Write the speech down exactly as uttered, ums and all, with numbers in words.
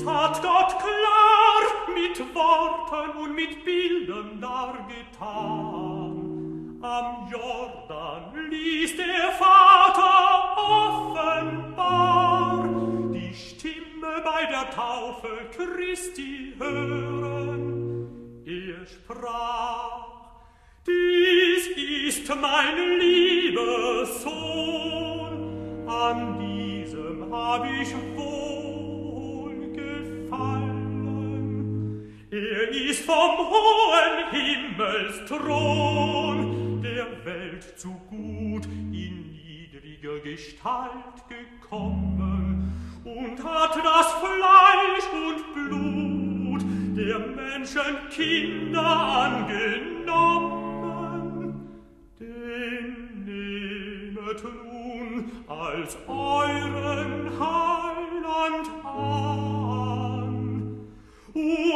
hat Gott klar mit Worten und mit Bildern dargetan. Am Jordan ließ der Vater offenbar die Stimme bei der Taufe Christi hören. Er sprach: Dies ist mein lieber Sohn, an diesem hab ich wohlgefallen. Er ist vom hohen Himmelsthron der Welt zu gut in niedriger Gestalt gekommen und hat das Fleisch und Blut der Menschenkinder angenommen. Den nehmet nun als euren Heiland an.